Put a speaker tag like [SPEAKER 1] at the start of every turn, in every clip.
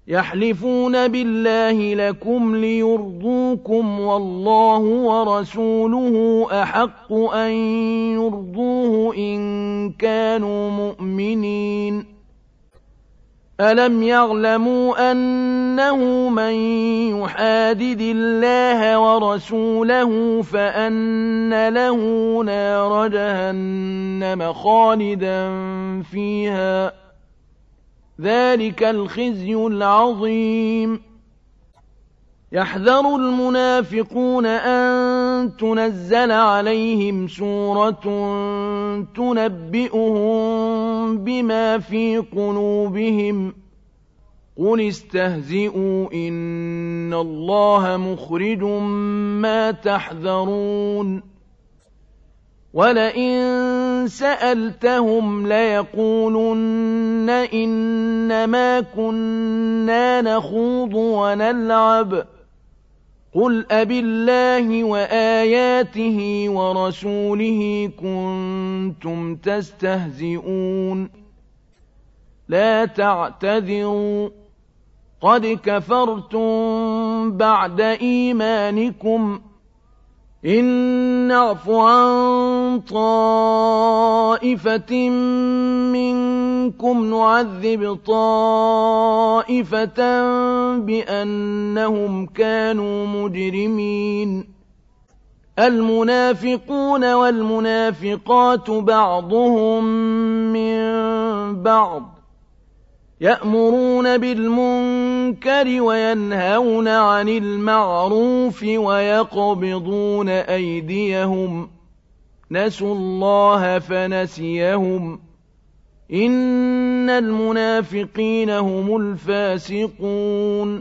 [SPEAKER 1] يحلفون بالله لكم ليرضوكم والله ورسوله أحق أن يرضوه إن كانوا مؤمنين ألم يعلموا أنه من يحادد الله ورسوله فأن له نار جهنم خالدا فيها ذلك الخزي العظيم يحذر المنافقون أن تنزل عليهم سورة تنبئهم بما في قلوبهم قل استهزئوا إن الله مخرج ما تحذرون ولئن سألتهم ليقولن إنما كنا نخوض ونلعب قل أبالله وآياته ورسوله كنتم تستهزئون لا تعتذروا قد كفرتم بعد إيمانكم إن نعف عن طائفة منكم نعذب طائفة بأنهم كانوا مجرمين المنافقون والمنافقات بعضهم من بعض يأمرون بالمنكر وينهون عن المعروف ويقبضون أيديهم نسوا الله فنسيهم إن المنافقين هم الفاسقون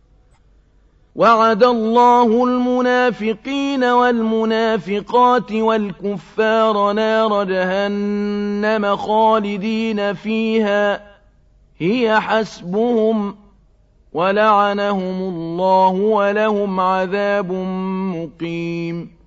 [SPEAKER 1] وعد الله المنافقين والمنافقات والكفار نار جهنم خالدين فيها هي حسبهم ولعنهم الله ولهم عذاب مقيم